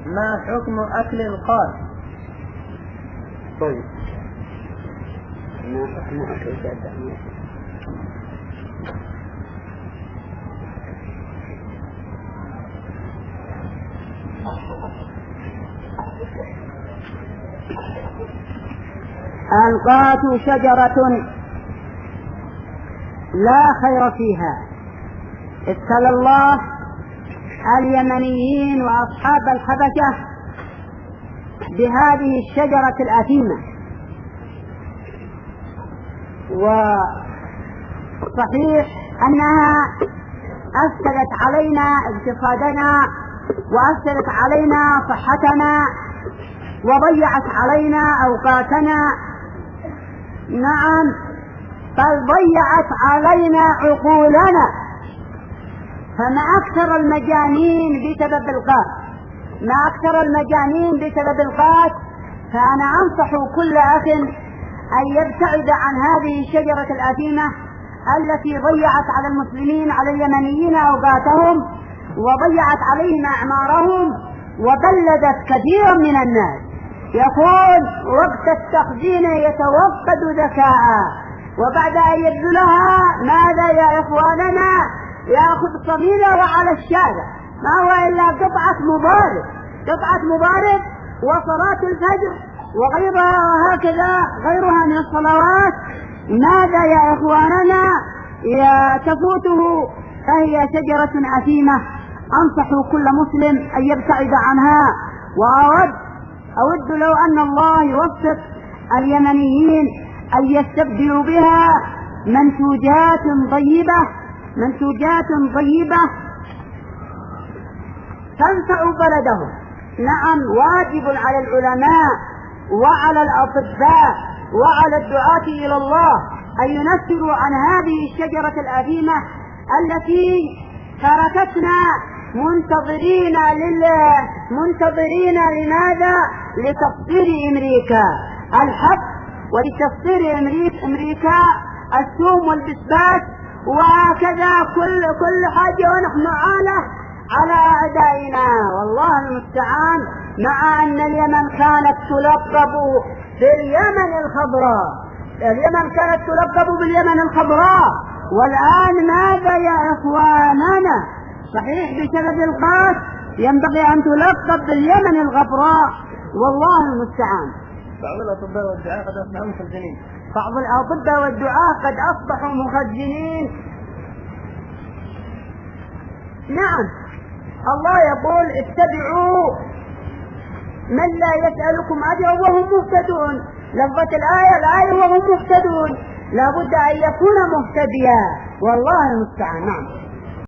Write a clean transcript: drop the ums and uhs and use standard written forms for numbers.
ما حكم أكل القاس؟ طيب ما حكم أكل القاس؟ القات شجرة لا خير فيها. ابتلى الله اليمنيين وأصحاب الحبشة بهذه الشجرة الآثمة، وصحيح أنها أفسدت علينا اقتصادنا وأفسدت علينا صحتنا وضيعت علينا أوقاتنا، نعم، بل ضيعت علينا عقولنا. فما أكثر المجانين بسبب القات، ما أكثر المجانين بسبب القات. فأنا أنصح كل أخ أن يبتعد عن هذه الشجرة الآثمة التي ضيعت على المسلمين، على اليمنيين أوقاتهم، وضيعت عليهم أعمارهم، وبلدت كثيرا من الناس. يقول وقت التخزين يتوقد ذكاء، وبعد أن يبذلها ماذا يا إخواننا؟ يأخذ صميلة وعلى الشارع، ما هو إلا قطعة مبارد وصلاة الفجر وغيرها، وهكذا غيرها من الصلوات. ماذا يا إخواننا تفوته؟ فهي شجرة أثيمة. أنصح كل مسلم أن يبتعد عنها، وأود لو أن الله يوفق اليمنيين أن يستبدلوا بها منتوجات طيبة تنفع بلدهم. نعم، واجب على العلماء وعلى الأطباء وعلى الدعاة إلى الله أن ينفروا عن هذه الشجرة الأثيمة التي تركتنا منتظرين لماذا؟ لتصدير أمريكا الحب، ولتصدير أمريكا الثوم والبسبات، وهكذا كل حاجة، ونحن على أعدائنا، والله المستعان. مع أن اليمن كانت تلقب باليمن الخضراء، والآن ماذا يا إخواننا؟ صحيح بسبب القات ينبغي أن تلقب باليمن الغبراء، والله المستعان. بعض الأطباء والدعاة قد أصبحوا مخزنين. نعم، الله يقول اتبعوا من لا يسألكم أجرا وهم مهتدون. لفظة الآية وهم مهتدون، لا بد أن يكون مهتديا، والله المستعان. نعم.